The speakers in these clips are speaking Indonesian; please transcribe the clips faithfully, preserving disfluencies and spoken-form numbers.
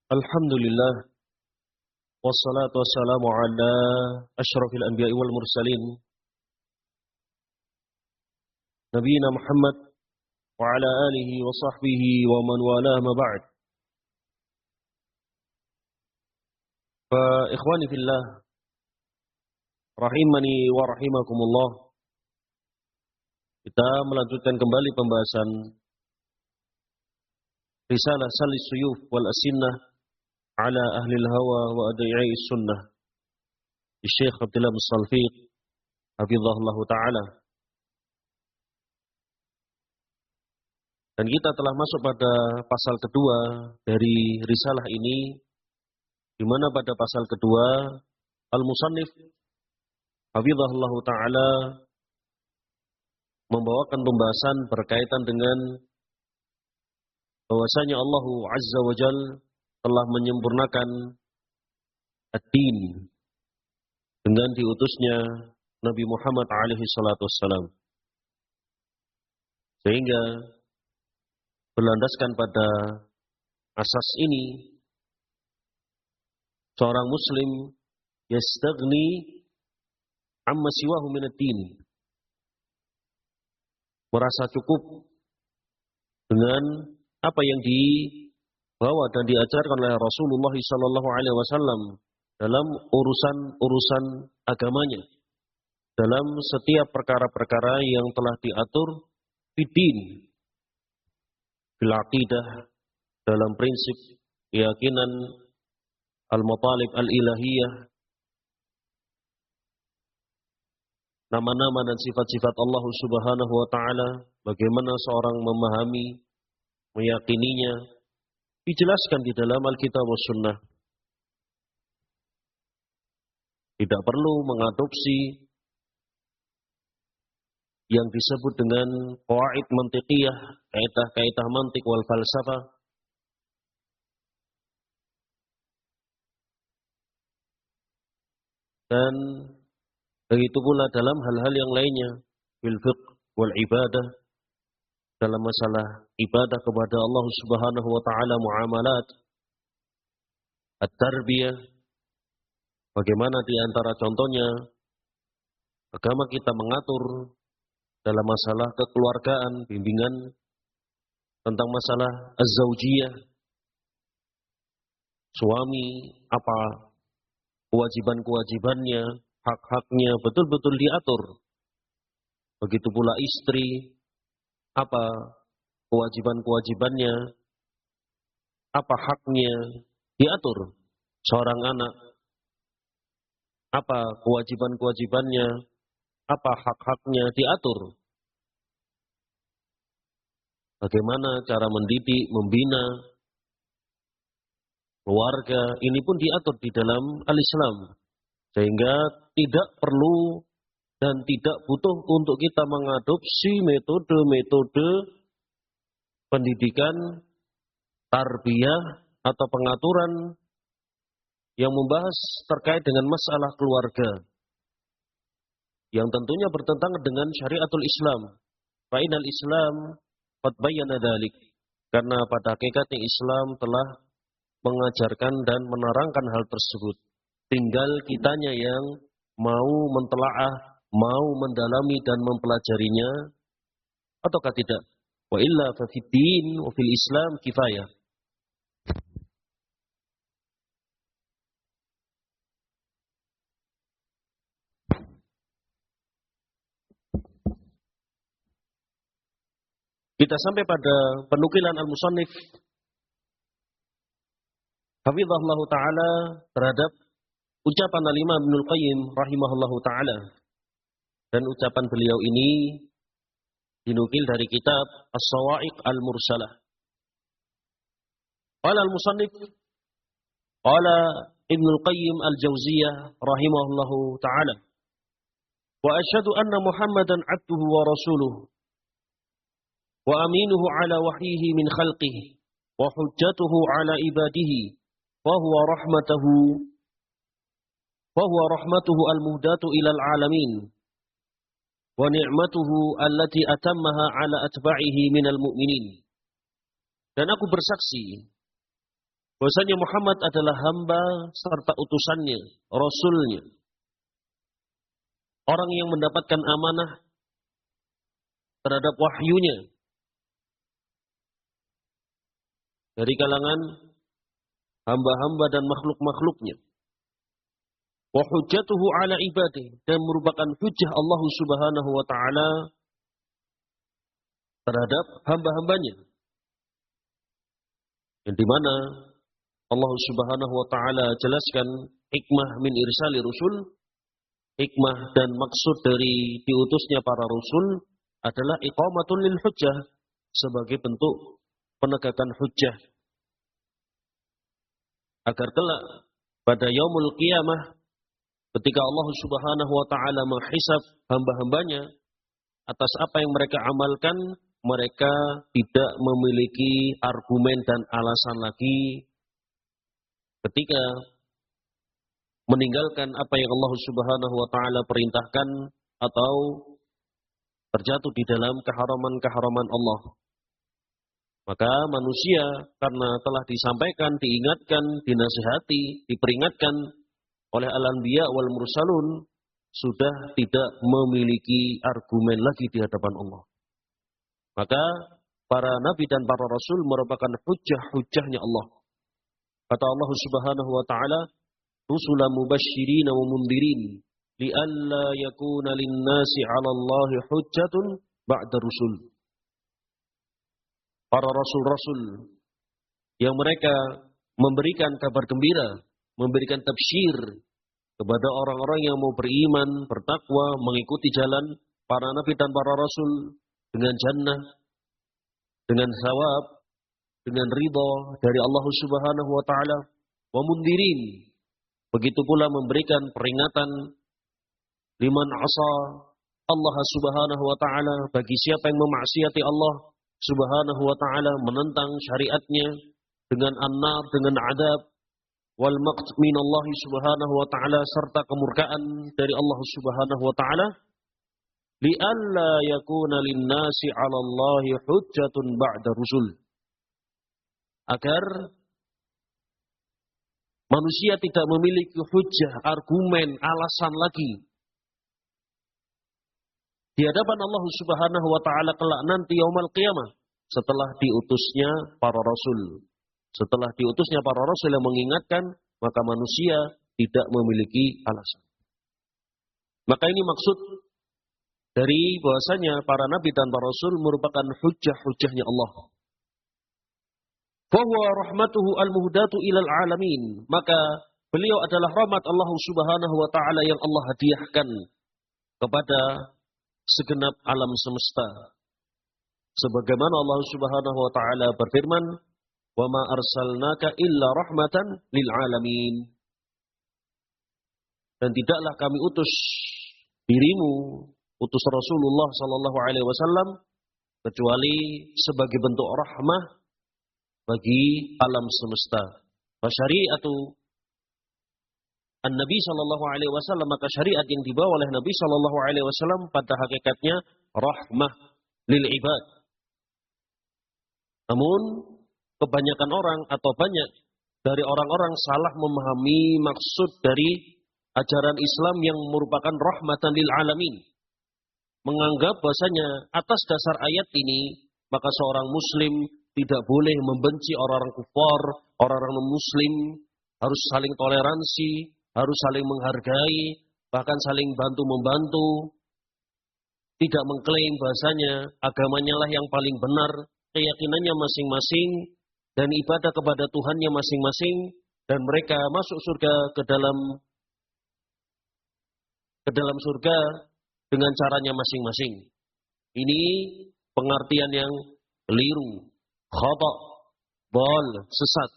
Alhamdulillah, wassalatu wassalamu ala asyrafil anbiya'i wal mursalin, Nabiina Muhammad wa ala alihi wa sahbihi wa man walah ma ba'd. Fa ikhwani fillah, rahimani wa rahimakumullah. Kita melanjutkan kembali pembahasan Risalah Salis Suyuf wal Asinnah ala ahlil hawa wa adai'i sunnah di Syekh Abdullah bin Salfiq hafizahullah ta'ala. Dan kita telah masuk pada pasal kedua dari risalah ini, di mana pada pasal kedua al-musannif hafizahullah ta'ala membawakan pembahasan berkaitan dengan bahwasanya Allah Azza wa Jalla telah menyempurnakan ad-din dengan diutusnya Nabi Muhammad alaihi salatu wassalam. Sehingga berlandaskan pada asas ini, seorang muslim yastaghni amma siwahu min ad-din, merasa cukup dengan apa yang dibawa dan diajarkan oleh Rasulullah sallallahu alaihi wasallam dalam urusan-urusan agamanya, dalam setiap perkara-perkara yang telah diatur fiddin, fil aqidah, dalam prinsip keyakinan al-matalib al-ilahiyah, nama-nama dan sifat-sifat Allah Subhanahu wa taala, bagaimana seorang memahami, meyakininya, dijelaskan di dalam Alkitab wa Sunnah. Tidak perlu mengadopsi yang disebut dengan qawaid mantiqiyah, kaidah-kaidah mantik wal falsafah. Dan begitu pula dalam hal-hal yang lainnya, fil fiqh wal ibadah, dalam masalah ibadah kepada Allah Subhanahu wa taala, muamalat, at-tarbiyah, bagaimana di antara contohnya agama kita mengatur dalam masalah kekeluargaan, bimbingan tentang masalah az-zaujiyah, suami apa kewajiban-kewajibannya, hak-haknya betul-betul diatur. Begitu pula istri, apa kewajiban-kewajibannya, apa haknya diatur. Seorang anak, apa kewajiban-kewajibannya, apa hak-haknya diatur. Bagaimana cara mendidik, membina keluarga, ini pun diatur di dalam al-Islam. Sehingga tidak perlu dan tidak butuh untuk kita mengadopsi metode-metode pendidikan, tarbiyah, atau pengaturan yang membahas terkait dengan masalah keluarga, yang tentunya bertentangan dengan syariatul Islam. Fa'inal Islam qad bayyana dzalik, karena pada hakikatnya Islam telah mengajarkan dan menerangkan hal tersebut. Tinggal kitanya yang mau mentelaah, mau mendalami dan mempelajarinya ataukah tidak. Wa illa fa fid din wa fil Islam kifayah. Kita sampai pada penukilan al-musannif hafizahullah taala terhadap ucapan al-Imam Ibnul Qayyim rahimahullah taala. Dan ucapan beliau ini dinukil dari kitab As-Sawa'iq Al-Mursalah. Qala al-musannif, qala Ibnul Qayyim Al-Jauziyah rahimahullahu ta'ala, wa asyhadu anna Muhammadan 'abduhu wa rasuluhu wa aminuhu 'ala wahyihi min khalqihi wa hujjatuhu 'ala ibadihi wa huwa rahmatuhu wa huwa rahmatuhu al-muhdatu ila al-'alamin wa ni'matuhu allati atammaha 'ala atba'ihi minal mu'minin. Dan aku bersaksi bahwasanya Muhammad adalah hamba serta utusannya, rasulnya. Orang yang mendapatkan amanah terhadap wahyunya dari kalangan hamba-hamba dan makhluk-makhluknya. Wa hujjatuhu ala ibadihi, dan merupakan hujjah Allah Subhanahu wa taala terhadap hamba-hambanya. Yang dimana Allah Subhanahu wa taala jelaskan hikmah min irsali rusul, hikmah dan maksud dari diutusnya para rasul adalah iqamatul lil hujjah, sebagai bentuk penegakan hujjah, agar kelak pada yaumul qiyamah ketika Allah Subhanahu wa taala menghisab hamba-hambanya atas apa yang mereka amalkan, mereka tidak memiliki argumen dan alasan lagi ketika meninggalkan apa yang Allah Subhanahu wa taala perintahkan atau terjatuh di dalam keharaman-keharaman Allah. Maka manusia karena telah disampaikan, diingatkan, dinasihati, diperingatkan oleh al-anbiya wal mursalun, sudah tidak memiliki argumen lagi di hadapan Allah. Maka para nabi dan para rasul merupakan hujjah-hujjahnya Allah. Kata Allah Subhanahu wa taala, rusulan mubasysyirin wa mundirin li'alla yakuna lin-nasi 'ala Allahi hujjatun ba'da rusul. Para rasul-rasul yang mereka memberikan kabar gembira, memberikan tabsyir kepada orang-orang yang mau beriman, bertakwa, mengikuti jalan para nabi dan para rasul dengan jannah, dengan sawab, dengan ridha dari Allah Subhanahu wa taala, wa mundirin, begitu pula memberikan peringatan liman asa Allah Subhanahu wa taala, bagi siapa yang memaksiati Allah Subhanahu wa taala, menentang syariatnya dengan an-nar, dengan adab, wal maqt min Allah Subhanahu wa taala, serta kemurkaan dari Allah Subhanahu wa taala, li alla yakuna lin-nasi 'ala Allahi hujjatun ba'da rusul, agar manusia tidak memiliki hujjah, argumen, alasan lagi di hadapan Allah Subhanahu wa taala kelak nanti yaumul qiyamah, setelah diutusnya para rasul. Setelah diutusnya para rasul yang mengingatkan, maka manusia tidak memiliki alasan. Maka ini maksud dari bahwasanya para nabi dan para rasul merupakan hujjah-hujjahnya Allah. Fa huwa rahmatuhu al-muhdatu ilal alamin, maka beliau adalah rahmat Allah Subhanahu wa taala yang Allah hadiahkan kepada segenap alam semesta. Sebagaimana Allah Subhanahu wa taala berfirman, "Wa ma arsalnaka illa rahmatan lil alamin." Dan tidaklah kami utus dirimu, utus Rasulullah sallallahu alaihi wasallam, kecuali sebagai bentuk rahmah bagi alam semesta. Wa syari'atu An-Nabi sallallahu alaihi wasallam, maka syariat yang dibawa oleh Nabi sallallahu alaihi wasallam pada hakikatnya rahmah lil ibad. Namun kebanyakan orang atau banyak dari orang-orang salah memahami maksud dari ajaran Islam yang merupakan rahmatan lil alamin. Menganggap bahasanya atas dasar ayat ini maka seorang muslim tidak boleh membenci orang-orang kufar, orang-orang non-muslim, harus saling toleransi, harus saling menghargai, bahkan saling bantu-membantu. Tidak mengklaim bahasanya agamanya lah yang paling benar, keyakinannya masing-masing, dan ibadah kepada Tuhannya masing-masing, dan mereka masuk surga ke dalam ke dalam surga dengan caranya masing-masing. Ini pengertian yang keliru, khata', bal, sesat.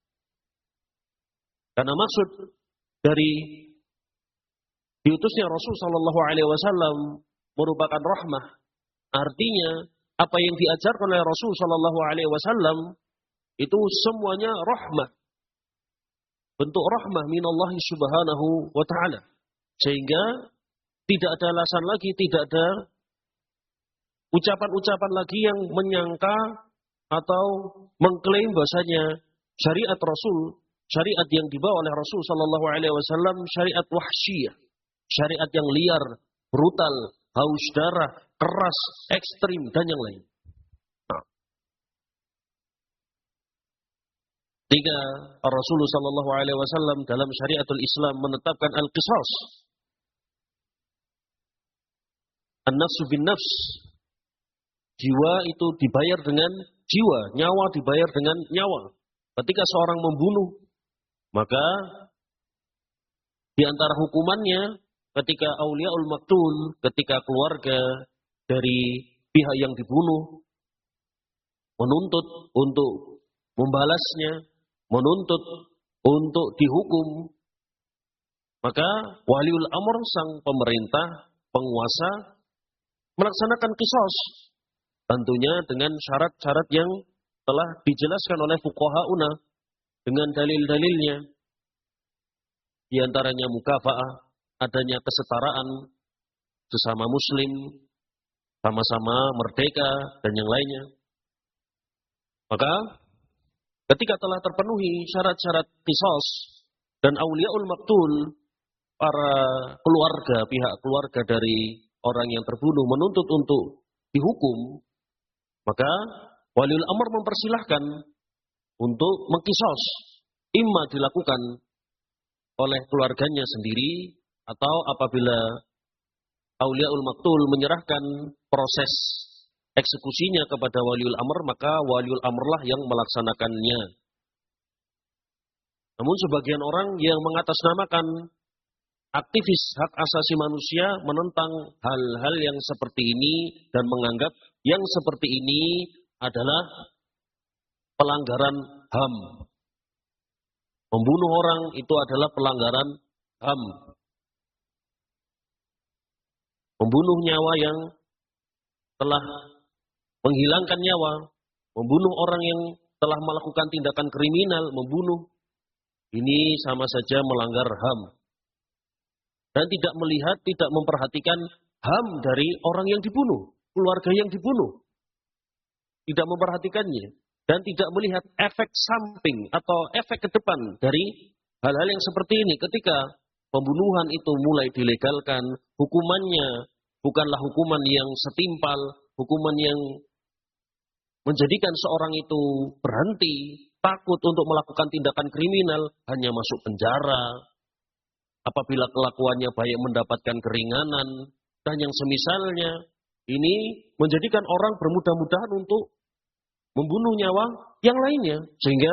Karena maksud dari diutusnya Rasul sallallahu alaihi wasallam merupakan rahmah. Artinya apa yang diajarkan oleh Rasul sallallahu alaihi wasallam itu semuanya rahmah. Bentuk rahmah minallah subhanahu wa ta'ala. Sehingga tidak ada alasan lagi, tidak ada ucapan-ucapan lagi yang menyangka atau mengklaim bahasanya syariat Rasul, syariat yang dibawa oleh Rasul Shallallahu Alaihi Wasallam, syariat wahsyiyah, syariat yang liar, brutal, haus darah, keras, ekstrim, dan yang lain. Nah. Tiga, Rasulullah Shallallahu Alaihi Wasallam dalam syariatul Islam menetapkan al-qisas, an-nafsu bin nafs, jiwa itu dibayar dengan jiwa, nyawa dibayar dengan nyawa. Ketika seorang membunuh, maka di antara hukumannya ketika auliaul maktul, ketika keluarga dari pihak yang dibunuh menuntut untuk membalasnya, menuntut untuk dihukum, maka waliul amr, sang pemerintah, penguasa, melaksanakan qisas, tentunya dengan syarat-syarat yang telah dijelaskan oleh fuqahauna dengan dalil-dalilnya. Di antaranya mukafa'ah, adanya kesetaraan sesama muslim, sama-sama merdeka, dan yang lainnya. Maka ketika telah terpenuhi syarat-syarat qisas dan auliaul maktul, para keluarga, pihak keluarga dari orang yang terbunuh menuntut untuk dihukum, maka waliul amr mempersilahkan untuk mengqisas, imma dilakukan oleh keluarganya sendiri, atau apabila auliaul maktul menyerahkan proses eksekusinya kepada waliul amr, maka waliul amrlah yang melaksanakannya. Namun sebagian orang yang mengatasnamakan aktivis hak asasi manusia menentang hal-hal yang seperti ini dan menganggap yang seperti ini adalah pelanggaran H A M. Membunuh orang itu adalah pelanggaran H A M. Membunuh nyawa yang telah menghilangkan nyawa, membunuh orang yang telah melakukan tindakan kriminal, membunuh, ini sama saja melanggar H A M. Dan tidak melihat, tidak memperhatikan H A M dari orang yang dibunuh, keluarga yang dibunuh. Tidak memperhatikannya. Dan tidak melihat efek samping atau efek ke depan dari hal-hal yang seperti ini. Ketika pembunuhan itu mulai dilegalkan, hukumannya bukanlah hukuman yang setimpal, hukuman yang menjadikan seorang itu berhenti, takut untuk melakukan tindakan kriminal, hanya masuk penjara. Apabila kelakuannya baik mendapatkan keringanan, dan yang semisalnya, ini menjadikan orang bermudah-mudahan untuk membunuh nyawa yang lainnya. Sehingga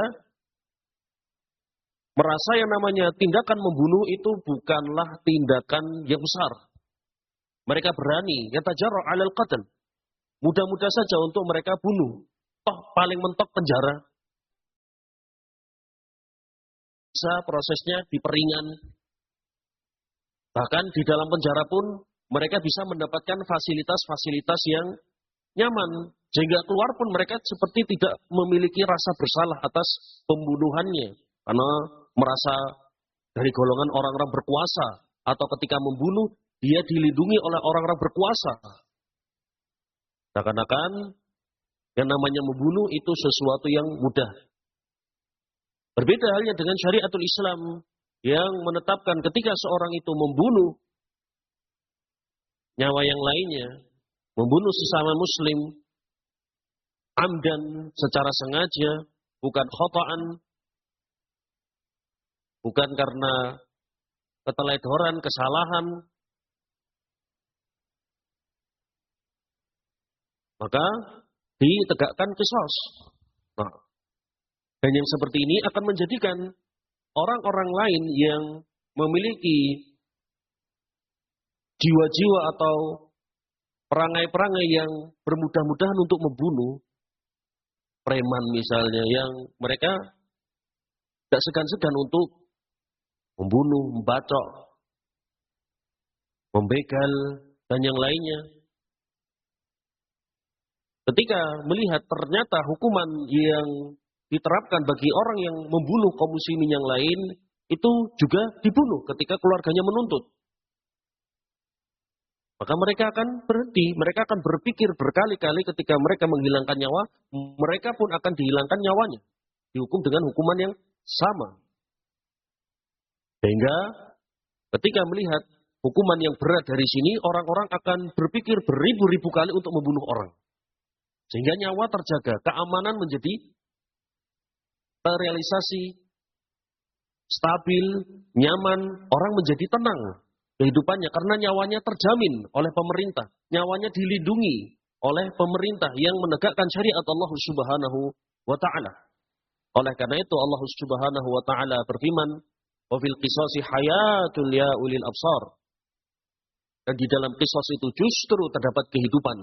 merasa yang namanya tindakan membunuh itu bukanlah tindakan yang besar. Mereka berani, yatajarra' 'alal qatl. Mudah-mudah saja untuk mereka bunuh. Toh paling mentok penjara. Bisa prosesnya diperingan. Bahkan di dalam penjara pun mereka bisa mendapatkan fasilitas-fasilitas yang nyaman. Sehingga keluar pun mereka seperti tidak memiliki rasa bersalah atas pembunuhannya. Karena merasa dari golongan orang-orang berkuasa. Atau ketika membunuh, dia dilindungi oleh orang-orang berkuasa. Seakan-akan yang namanya membunuh itu sesuatu yang mudah. Berbeda halnya dengan syariatul Islam yang menetapkan ketika seorang itu membunuh nyawa yang lainnya, membunuh sesama muslim, amdan, secara sengaja, bukan khata'an, bukan karena keteledoran, kesalahan, maka ditegakkan qisas. Nah, dan yang seperti ini akan menjadikan orang-orang lain yang memiliki jiwa-jiwa atau perangai-perangai yang bermudah-mudahan untuk membunuh, preman misalnya, yang mereka tidak segan-segan untuk membunuh, membacok, membegal, dan yang lainnya. Ketika melihat ternyata hukuman yang diterapkan bagi orang yang membunuh kaum muslimin yang lain, itu juga dibunuh ketika keluarganya menuntut. Maka mereka akan berhenti, mereka akan berpikir berkali-kali ketika mereka menghilangkan nyawa, mereka pun akan dihilangkan nyawanya. dihukum dengan hukuman yang sama. Sehingga ketika melihat hukuman yang berat dari sini, orang-orang akan berpikir beribu-ribu kali untuk membunuh orang. Sehingga nyawa terjaga, keamanan menjadi terrealisasi, stabil, nyaman, orang menjadi tenang kehidupannya karena nyawanya terjamin oleh pemerintah, nyawanya dilindungi oleh pemerintah yang menegakkan syariat Allah Subhanahu wa taala. Oleh karena itu Allah Subhanahu wa taala berfirman, "Wa fil qisasi hayatul ya ulil absar." Dan di dalam qisas itu justru terdapat kehidupan.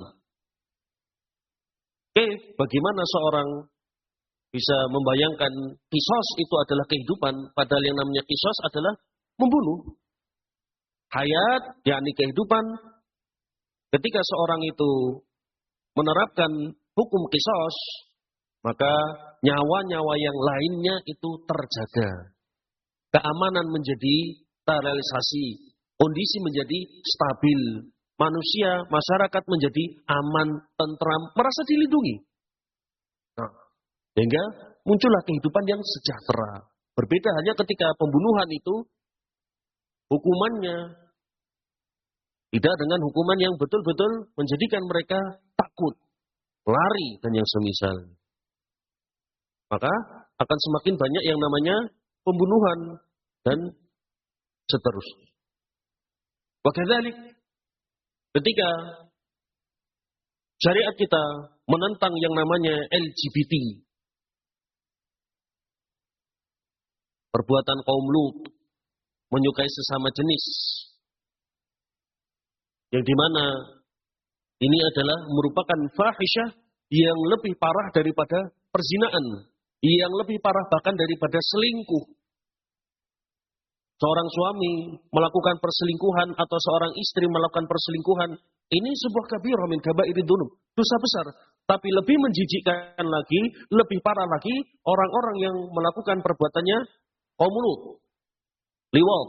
Oke, bagaimana seorang bisa membayangkan qisas itu adalah kehidupan, padahal yang namanya qisas adalah membunuh. Hayat, yakni kehidupan. Ketika seorang itu menerapkan hukum qisas, maka nyawa-nyawa yang lainnya itu terjaga. Keamanan menjadi terrealisasi, kondisi menjadi stabil. Manusia, masyarakat menjadi aman, tentram, merasa dilindungi. Nah, sehingga muncullah kehidupan yang sejahtera. Berbeda hanya ketika pembunuhan itu, hukumannya tidak dengan hukuman yang betul-betul menjadikan mereka takut, lari, dan yang semisal. Maka akan semakin banyak yang namanya pembunuhan dan seterusnya. Wakadzalik, ketika syariat kita menentang yang namanya L G B T, perbuatan kaum Lut, menyukai sesama jenis, yang dimana ini adalah merupakan fahisyah yang lebih parah daripada perzinaan, yang lebih parah bahkan daripada selingkuh. Seorang suami melakukan perselingkuhan atau seorang istri melakukan perselingkuhan, ini sebuah kabirah min kabairid dzunub, dosa besar. Tapi lebih menjijikkan lagi, lebih parah lagi, orang-orang yang melakukan perbuatannya kaum Lut, liwat.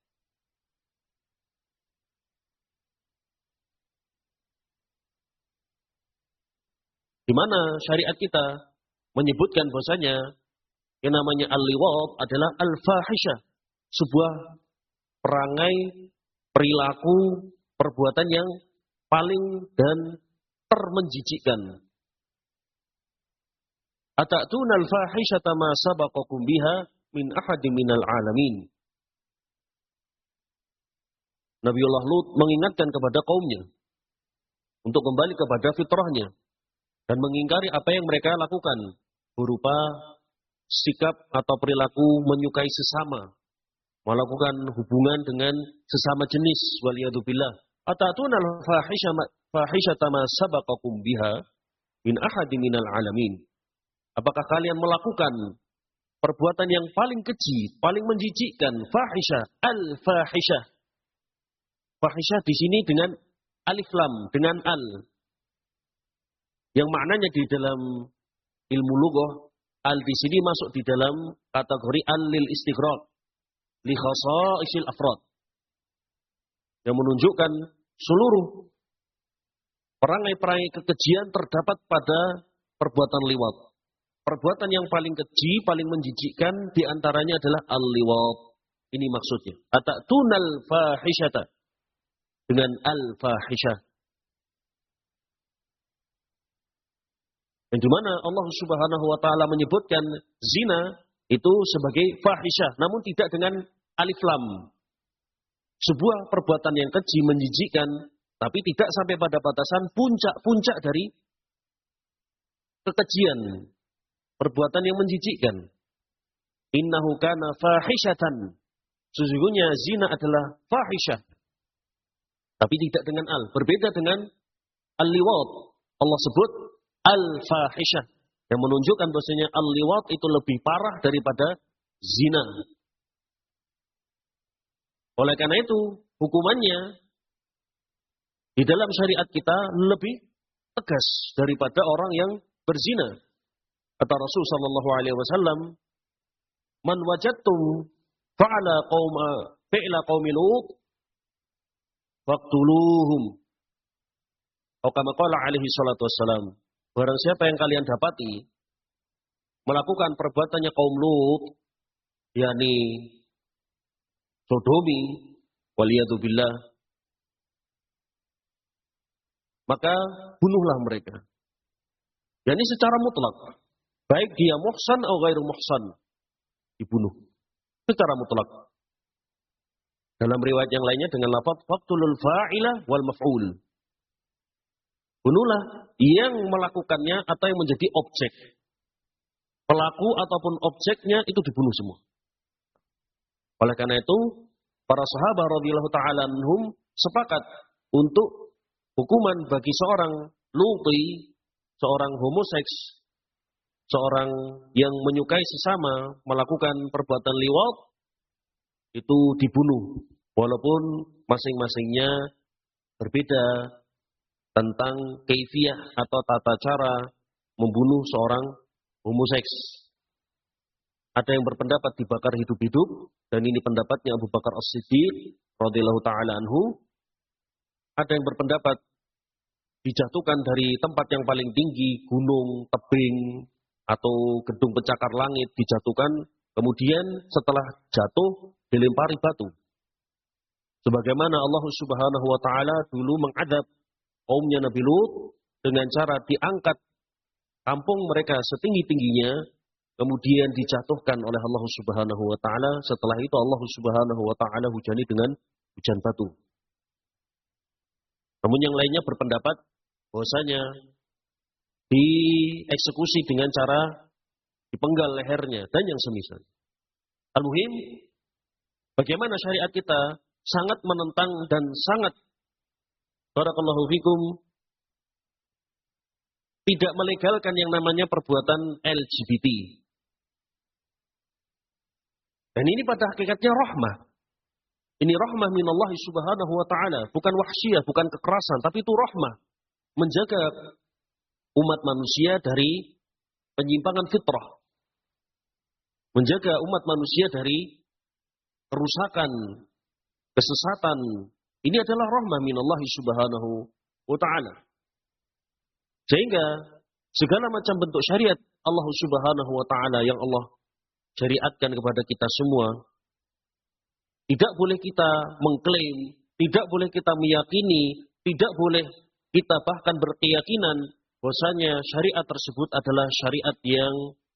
Di mana syariat kita menyebutkan bahwasanya yang namanya al-liwat adalah al-fahisyah, sebuah perangai, perilaku, perbuatan yang paling dan termenjijikkan. Atatuna al-fahishata ma sabaqakum biha min ahadin minal alamin. Nabiullah Lut mengingatkan kepada kaumnya untuk kembali kepada fitrahnya dan mengingkari apa yang mereka lakukan berupa sikap atau perilaku menyukai sesama, melakukan hubungan dengan sesama jenis, waliyadzubillah. Atatuna al-fahishata ma sabaqakum biha min ahadin minal alamin. Apakah kalian melakukan perbuatan yang paling keji, paling menjijikkan, fahisyah, al-fahisyah. Fahisyah di sini dengan alif lam, dengan al. Yang maknanya di dalam ilmu lughah, al di sini masuk di dalam kategori al-lil istighraq, li khasaisil afrad. Yang menunjukkan seluruh perangai-perangai kekejian terdapat pada perbuatan liwat. Perbuatan yang paling keji, paling menjijikkan diantaranya adalah al-liwat. Ini maksudnya. Atatuna al-fahishata. Dengan al-fahishah. Dan di mana Allah Subhanahu wa taala menyebutkan zina itu sebagai fahisyah, namun tidak dengan alif lam. Sebuah perbuatan yang keji, menjijikkan, tapi tidak sampai pada batasan puncak-puncak dari kekejian. Perbuatan yang menjijikkan. Innahu kana fahishatan. Sesungguhnya zina adalah fahisyah. Tapi tidak dengan al. Berbeda dengan al-liwat. Allah sebut al-fahisyah. Yang menunjukkan bahwasanya al-liwat itu lebih parah daripada zina. Oleh karena itu, hukumannya di dalam syariat kita lebih tegas daripada orang yang berzina. Kata Rasul sallallahu alaihi wasallam, "Man wajadtum fa'ala qauma fi'la qaumi Lut faqtuluhum." Atau kama qala alaihi salatu wassalam, barang siapa yang kalian dapati melakukan perbuatannya kaum Lut, yakni sodomi, waliyadzubillah, maka bunuhlah mereka. Yakni secara mutlak, baik dia muhsan atau ghairu muhsan, dibunuh secara mutlak. Dalam riwayat yang lainnya dengan lafaz faqtulul fa'ilah wal maf'ul. Bunuhlah yang melakukannya atau yang menjadi objek. Pelaku ataupun objeknya itu dibunuh semua. Oleh karena itu, para sahabat radhiyallahu ta'ala anhum sepakat untuk hukuman bagi seorang luti, seorang homoseks, seorang yang menyukai sesama melakukan perbuatan liwat, itu dibunuh. Walaupun masing-masingnya berbeda tentang kaifiyah atau tata cara membunuh seorang homoseks. Ada yang berpendapat dibakar hidup-hidup, dan ini pendapatnya Abu Bakar As-Siddiq radhiyallahu ta'ala anhu. Ada yang berpendapat dijatuhkan dari tempat yang paling tinggi, gunung, tebing, atau gedung pencakar langit, dijatuhkan, kemudian setelah jatuh dilempari batu. Sebagaimana Allah Subhanahu wa taala dulu mengadab kaumnya Nabi Lut dengan cara diangkat kampung mereka setinggi-tingginya, kemudian dijatuhkan oleh Allah Subhanahu wa taala. Setelah itu Allah Subhanahu wa taala hujani dengan hujan batu. Namun yang lainnya berpendapat bahwasanya dieksekusi dengan cara dipenggal lehernya dan yang semisal. Al-muhim, bagaimana syariat kita sangat menentang dan sangat, barakallahu fikum, tidak melegalkan yang namanya perbuatan L G B T. Dan ini pada hakikatnya rahmah. Ini rahmah minallahi subhanahu wa ta'ala. Bukan wahsyiyah, bukan kekerasan, tapi itu rahmah. Menjaga umat manusia dari penyimpangan fitrah. Menjaga umat manusia dari kerusakan, kesesatan. Ini adalah rahmah minallahi subhanahu wa ta'ala. Sehingga segala macam bentuk syariat Allah Subhanahu wa taala yang Allah syariatkan kepada kita semua, tidak boleh kita mengklaim, tidak boleh kita meyakini, tidak boleh kita bahkan berkeyakinan bahwasanya syariat tersebut adalah syariat yang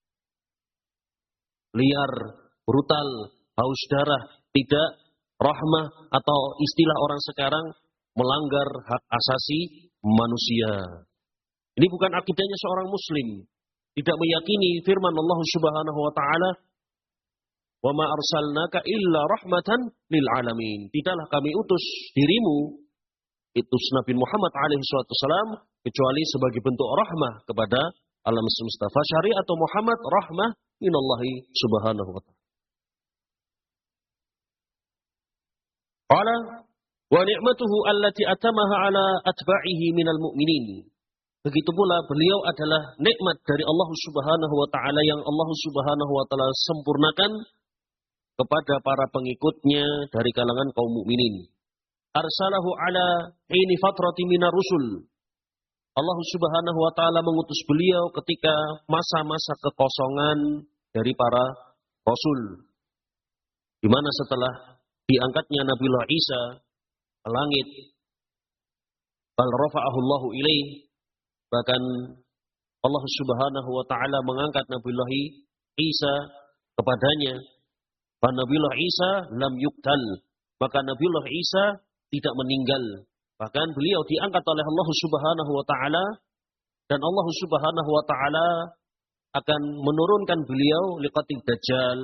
liar, brutal, haus darah, tidak rahmah, atau istilah orang sekarang melanggar hak asasi manusia. Ini bukan akidahnya seorang muslim. Tidak meyakini firman Allah Subhanahu wa taala, "Wa ma arsalnaka illa rahmatan lil alamin." Tidaklah kami utus dirimu, utus Nabi Muhammad alaihi wasallam, kecuali sebagai bentuk rahmah kepada alam semesta. Fa syari'atu Muhammad rahmah minallahi subhanahu wa ta'ala. Qala wa ni'matuhu allati atamaha ala atba'ihi minal mu'minin. Begitu pula beliau adalah nikmat dari Allah Subhanahu wa taala yang Allah Subhanahu wa taala sempurnakan kepada para pengikutnya dari kalangan kaum mukminin. Arsalahu ala ini fatrati minar rusul. Allah Subhanahu wa taala mengutus beliau ketika masa-masa kekosongan dari para rasul. Di mana setelah diangkatnya Nabiullah Isa ke langit, bal rafa'ahu Allahu ilaihi, bahkan Allah Subhanahu wa taala mengangkat Nabiullah Isa kepadanya. Fa Nabiullah Isa lam yuqtal, maka Nabiullah Isa tidak meninggal. Bahkan beliau diangkat oleh Allah Subhanahu wa taala, dan Allah Subhanahu wa taala akan menurunkan beliau liqatil dajjal.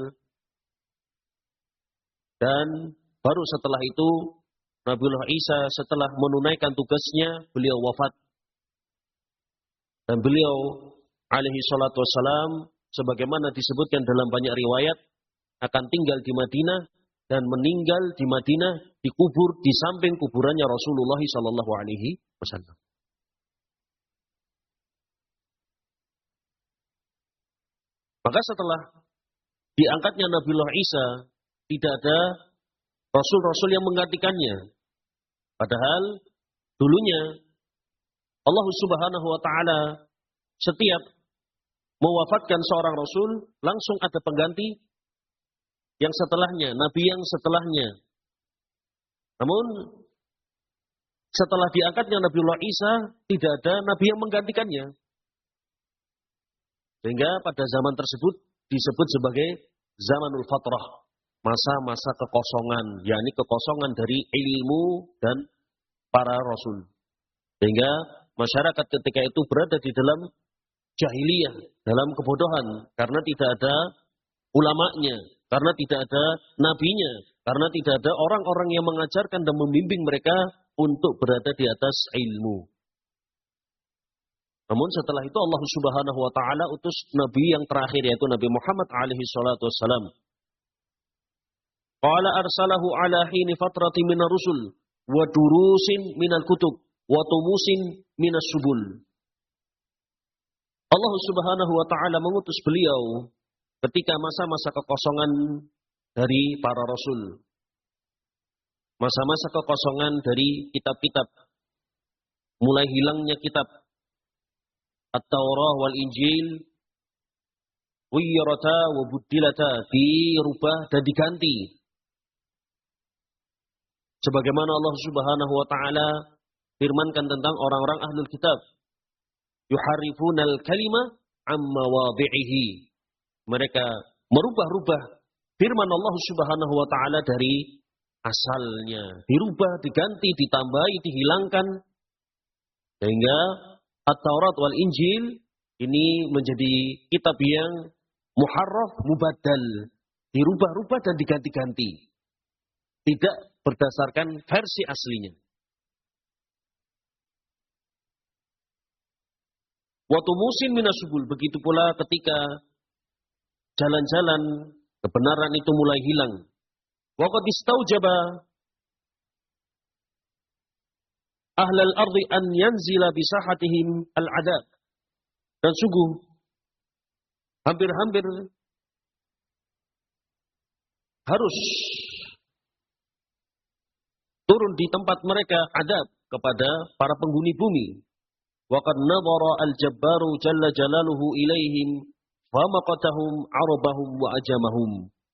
Dan baru setelah itu Nabiullah Isa setelah menunaikan tugasnya, beliau wafat. Dan beliau alaihi salatu wassalam, sebagaimana disebutkan dalam banyak riwayat, akan tinggal di Madinah dan meninggal di Madinah, dikubur di samping kuburannya Rasulullah sallallahu alaihi wasallam. Maka setelah diangkatnya Nabiullah Isa, tidak ada rasul-rasul yang menggantikannya. Padahal dulunya Allah Subhanahu wa taala setiap mewafatkan seorang rasul, langsung ada pengganti yang setelahnya, nabi yang setelahnya. Namun setelah diangkatnya Nabiullah Isa, tidak ada nabi yang menggantikannya. Sehingga pada zaman tersebut disebut sebagai zamanul fatrah, masa-masa kekosongan, yakni kekosongan dari ilmu dan para rasul. Sehingga masyarakat ketika itu berada di dalam jahiliyah, dalam kebodohan, karena tidak ada ulamanya, karena tidak ada nabinya, karena tidak ada orang-orang yang mengajarkan dan membimbing mereka untuk berada di atas ilmu. Namun setelah itu Allah Subhanahu wa taala utus nabi yang terakhir, yaitu Nabi Muhammad alaihi salatu wassalam. Qala arsalahu ala hini fatrati minar rusul wa durusin minal kutub wa tumusin minas subul. Allah Subhanahu wa taala mengutus beliau ketika masa-masa kekosongan dari para rasul. Masa-masa kekosongan dari kitab-kitab. Mulai hilangnya kitab At-Taurah wal Injil, Wiyarata wa Buddilata, dirubah dan diganti. Sebagaimana Allah Subhanahu wa taala firmankan tentang orang-orang ahlul kitab, yuharrifunal kalima amma wadhi'ihi. Mereka merubah-rubah firman Allah Subhanahu wa taala dari asalnya, dirubah, diganti, ditambahi, dihilangkan, sehingga At-Taurat wal Injil ini menjadi kitab yang muharraf, mubaddal, dirubah-rubah dan diganti-ganti, tidak berdasarkan versi aslinya. Waktu musim minasubul, begitu pula ketika jalan-jalan kebenaran itu mulai hilang. Waqad istaujaba ahlal ardi an yanzila bisahatihim al-adab. Dan sungguh hampir-hampir harus turun di tempat mereka adab kepada para penghuni bumi. Waqad nadhara al-jabbaru jalla jalaluhu ilaihim famaqatahum arabahum wa ajamahum.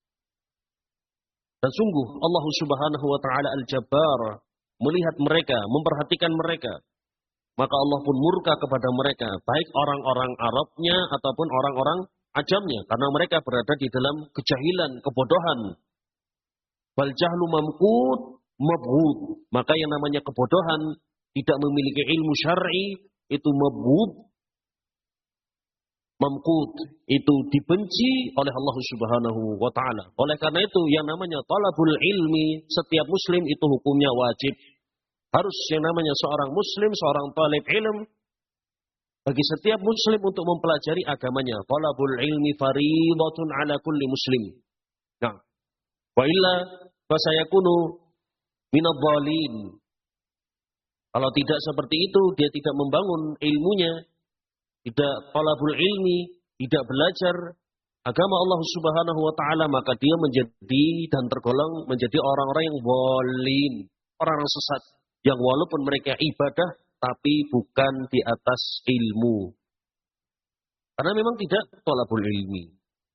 Dan sungguh Allah Subhanahu wa taala al-Jabbar melihat mereka, memperhatikan mereka. Maka Allah pun murka kepada mereka, baik orang-orang Arabnya ataupun orang-orang ajamnya, karena mereka berada di dalam kejahilan, kebodohan. Bal jahlu mamqut mabghud. Maka yang namanya kebodohan, tidak memiliki ilmu syar'i, itu mabghud, mamqut, itu dibenci oleh Allah Subhanahu wa taala. Oleh karena itu yang namanya talabul ilmi, setiap muslim itu hukumnya wajib. Harus yang namanya seorang muslim, seorang talib ilm, bagi setiap muslim untuk mempelajari agamanya. Talabul ilmi fariidatun ala kulli muslim. Nah, wa illa fasayakunu minadh-dhalin. Kalau tidak seperti itu, dia tidak membangun ilmunya, tidak talabul ilmi, tidak belajar agama Allah Subhanahu wa taala, maka dia menjadi dan tergolong menjadi orang-orang yang dhalin, orang-orang sesat, yang walaupun mereka ibadah tapi bukan di atas ilmu. Karena memang tidak talabul ilmi.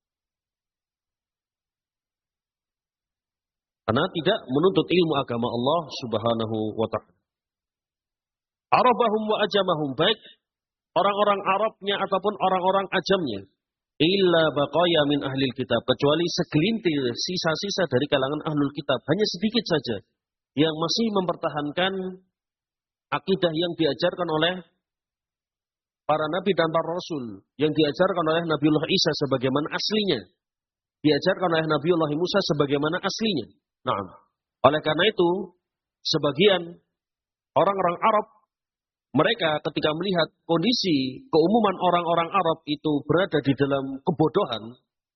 Karena tidak menuntut ilmu agama Allah Subhanahu wa taala. Arabahum wa ajamahum, baik orang-orang Arabnya ataupun orang-orang ajamnya. Illa baqaya min ahlil kitab, kecuali segelintir sisa-sisa dari kalangan ahlul kitab, hanya sedikit saja yang masih mempertahankan akidah yang diajarkan oleh para nabi dan para rasul, yang diajarkan oleh Nabiullah Isa sebagaimana aslinya, diajarkan oleh Nabiullah Musa sebagaimana aslinya. Nah, oleh karena itu sebagian orang-orang Arab, mereka ketika melihat kondisi keumuman orang-orang Arab itu berada di dalam kebodohan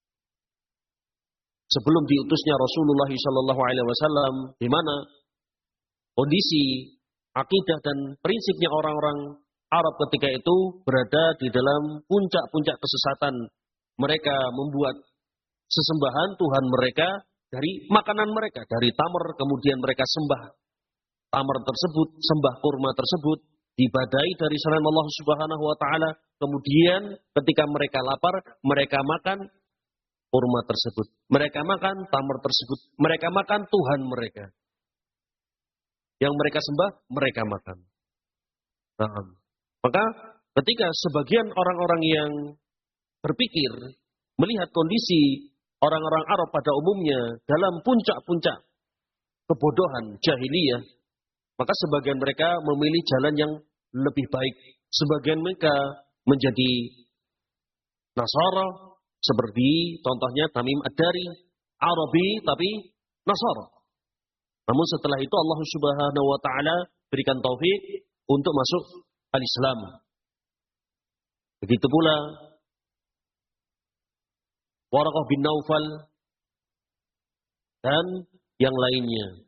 sebelum diutusnya Rasulullah shallallahu alaihi wasallam, di mana kondisi akidah dan prinsipnya orang-orang Arab ketika itu berada di dalam puncak-puncak kesesatan. Mereka membuat sesembahan Tuhan mereka dari makanan mereka, dari tamar, kemudian mereka sembah tamar tersebut, sembah kurma tersebut, diibadahi dari selain Allah Subhanahu wa taala, kemudian ketika mereka lapar, mereka makan kurma tersebut, mereka makan tamar tersebut, mereka makan Tuhan mereka. Yang mereka sembah, mereka makan. Nah, maka ketika sebagian orang-orang yang berpikir melihat kondisi orang-orang Arab pada umumnya dalam puncak-puncak kebodohan jahiliyah, maka sebagian mereka memilih jalan yang lebih baik. Sebagian mereka menjadi Nasara, seperti contohnya Tamim Ad-Dari, Arabi tapi Nasara. Namun setelah itu Allah Subhanahu wa taala berikan taufik untuk masuk al-Islam. Begitu pula Waraqah bin Naufal dan yang lainnya.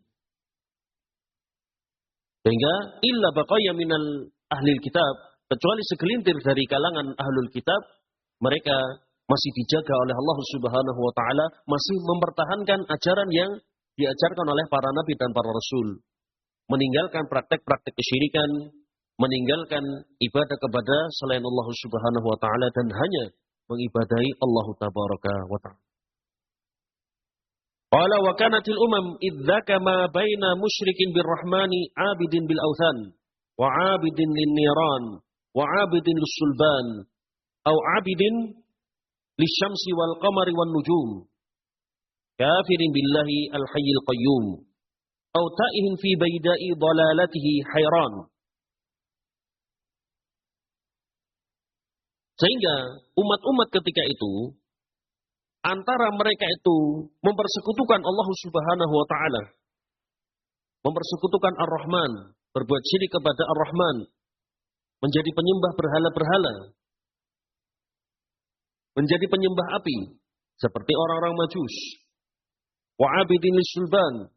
Sehingga illa baqaya minal ahlil kitab, kecuali segelintir dari kalangan ahlul kitab, mereka masih dijaga oleh Allah Subhanahu wa taala, masih mempertahankan ajaran yang diajarkan oleh para nabi dan para rasul. Meninggalkan praktek-praktek kesyirikan, meninggalkan ibadah kepada selain Allah Subhanahu wa taala dan hanya mengibadahi Allah tabaraka wa taala. Qala wa kanatil umam idzaka ma baina musyrikin birrahmani abidin bil authan wa abidin lin niran wa abidin lis sulban au abidin lisyamsi wal qamari wan nujum kafirin billahi al hayyil qayyum au ta'ihin fi baydai dalalatihi hayran. Sehingga umat-umat ketika itu antara mereka itu mempersekutukan Allah Subhanahu wa taala, mempersekutukan Ar-Rahman, berbuat syirik kepada Ar-Rahman, menjadi penyembah berhala-berhala, menjadi penyembah api seperti orang-orang Majus, wa abidin lisulban,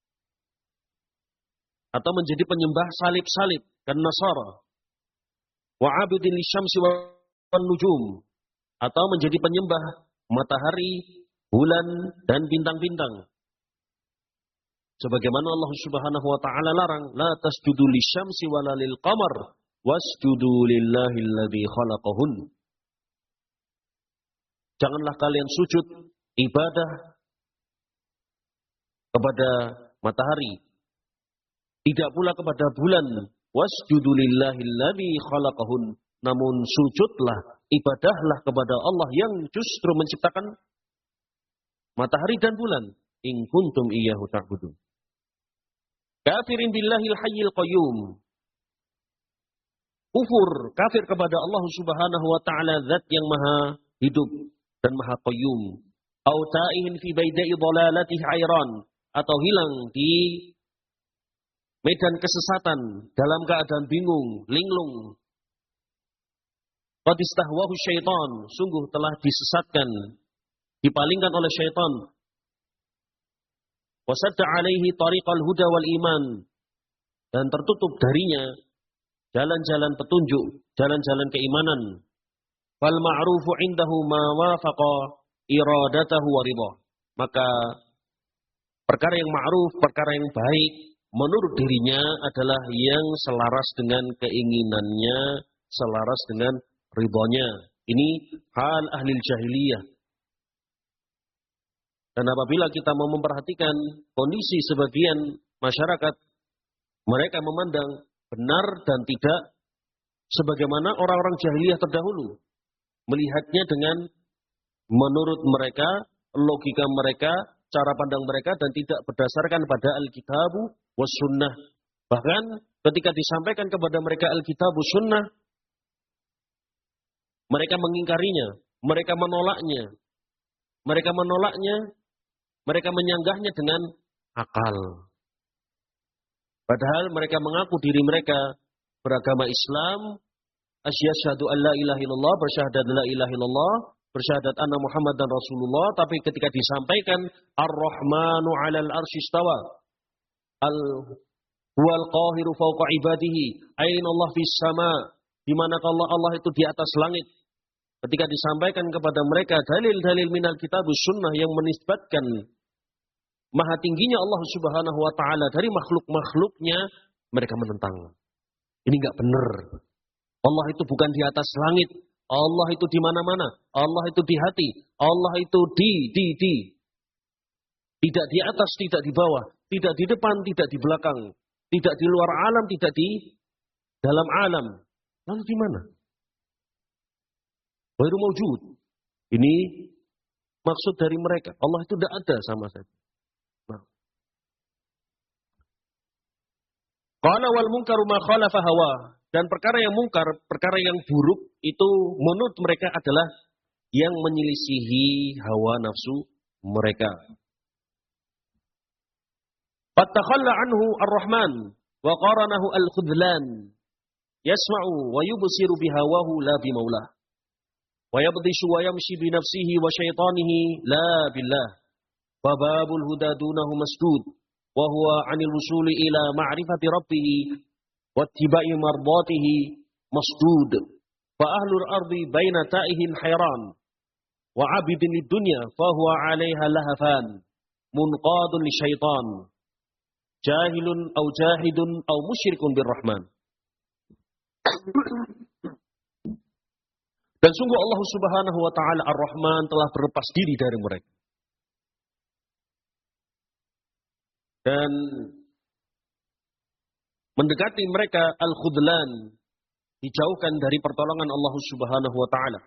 atau menjadi penyembah salib-salib dan Nasara, wa abidin lisyamsi wan nujum, atau menjadi penyembah matahari, bulan, dan bintang-bintang. Sebagaimana Allah Subhanahu wa taala larang, la tasjudu lisyamsi wala lil qamar wasjudu lillahi alladzi khalaqahun. Janganlah kalian sujud ibadah kepada matahari, tidak pula kepada bulan, wasjudu lillahi alladzi khalaqahun. Namun sujudlah, ibadahlah kepada Allah yang justru menciptakan matahari dan bulan. In kuntum iyyahu ta'budun. Kafirin billahil hayyil qayyum. Kufur, kafir kepada Allah Subhanahu wa taala, zat yang maha hidup dan maha qayyum. Au ta'ihin fi baidai dhalalatihi hayran, atau hilang di medan kesesatan dalam keadaan bingung, linglung. Qad istahwahu syaitan, sungguh telah disesatkan, dipalingkan oleh syaitan. Wasadda alaihi tariqal huda wal iman, dan tertutup darinya jalan-jalan petunjuk, jalan-jalan keimanan. Fal ma'rufu indahu ma wafaqa iradatahu wa ridha. Maka perkara yang ma'ruf, perkara yang baik menurut dirinya adalah yang selaras dengan keinginannya, selaras dengan ridhonya. Ini hal ahli jahiliyah. Dan apabila kita mau memperhatikan kondisi sebagian masyarakat, mereka memandang benar dan tidak sebagaimana orang-orang jahiliyah terdahulu. Melihatnya dengan menurut mereka, logika mereka, cara pandang mereka, dan tidak berdasarkan pada Alkitabu was sunnah. Bahkan ketika disampaikan kepada mereka Alkitabu sunnah, mereka mengingkarinya, mereka menolaknya. Mereka menolaknya, mereka menyanggahnya dengan akal. Padahal mereka mengaku diri mereka beragama Islam, asyhadu an la ilaha illallah, bersyahadat la ilaha illallah, bersyahadat anna Muhammad dan Rasulullah, tapi ketika disampaikan Ar-Rahmanu 'alal arsy istawa, al huwal qahiru fawqa ibadihi, aina Allah fis sama, di mana Allah Allah itu di atas langit. Ketika disampaikan kepada mereka dalil-dalil minal kitabus sunnah yang menisbatkan maha tingginya Allah Subhanahu wa taala dari makhluk-makhluknya, mereka menentang. Ini enggak benar. Allah itu bukan di atas langit. Allah itu di mana-mana. Allah itu di hati. Allah itu di, di, di. Tidak di atas, tidak di bawah. Tidak di depan, tidak di belakang. Tidak di luar alam, tidak di dalam alam. Lalu di mana? Baru mawjud. Ini maksud dari mereka. Allah itu tidak ada sama saja. Nah. Qala wal munkaru ma khalafa hawa. Dan perkara yang mungkar, perkara yang buruk itu menurut mereka adalah yang menyelisihi hawa nafsu mereka. Fattakhalla anhu ar-Rahman wa qaranahu al-khudlan. Yasma'u wa yubsiru bihawahu la bimaulah. Wa yabdishu wa yamshi bi nafsihi wa syaitanihi la billah. Wa babul huda dunahu masdud. Wa huwa 'anil wusuli ila ma'rifati rabbih wa ittiba'i mardatihi masdud. Fa ahlul ardi baina ta'ihin hayran. Wa 'abidin lid-dunya fa huwa 'alaiha lahafan. Munqadun li syaitan. Jahilun au jahidun au musyrikun birrahman. Dan sungguh Allah Subhanahu wa taala Ar-Rahman telah berlepas diri dari mereka. Dan mendekati mereka al-khudlan, dijauhkan dari pertolongan Allah Subhanahu wa taala.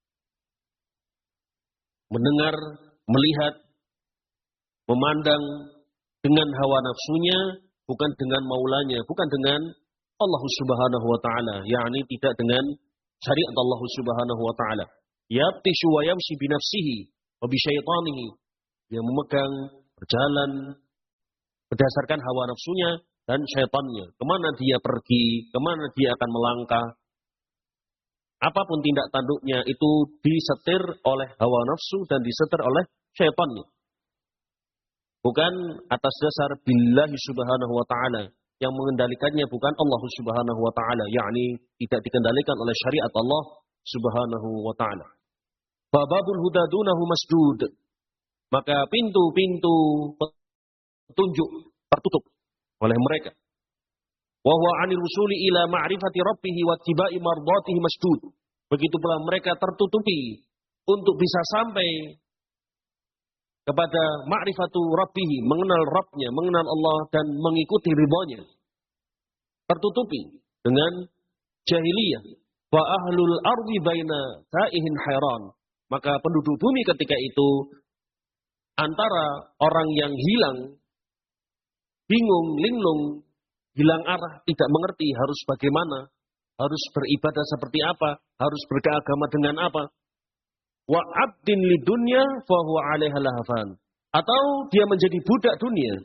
Mendengar, melihat, memandang dengan hawa nafsunya, bukan dengan maulanya, bukan dengan Allah Subhanahu wa taala, yakni tidak dengan syariat Allah Subhanahu wa taala. Yabtishu wa yamshi bi nafsihi wa bi syaitanihi. Dia memegang, berjalan berdasarkan hawa nafsunya dan syaitannya. Kemana dia pergi, kemana dia akan melangkah. Apapun tindak tanduknya itu disetir oleh hawa nafsu dan disetir oleh syaitannya. Bukan atas dasar billahi subhanahu wa ta'ala. Yang mengendalikannya bukan Allah subhanahu wa ta'ala. Yakni tidak dikendalikan oleh syariat Allah subhanahu wa ta'ala. Bababul huda dunahu masdud. Maka pintu-pintu petunjuk tertutup oleh mereka. Wa huwa 'anil wusuli ila ma'rifati rabbih wa ittiba'i mardatihi masdud. Begitu pula mereka tertutupi untuk bisa sampai kepada ma'rifatu rabbih, mengenal Rabbnya, mengenal Allah dan mengikuti ridhonya. Tertutupi dengan jahiliyah. Wa ahlul ardi baina ta'ihin hayran. Maka penduduk bumi ketika itu antara orang yang hilang, bingung, linglung, hilang arah, tidak mengerti harus bagaimana, harus beribadah seperti apa, harus berkeagama dengan apa. Wa abdin lidunya fa huwa 'alaiha lahafan. Atau dia menjadi budak dunia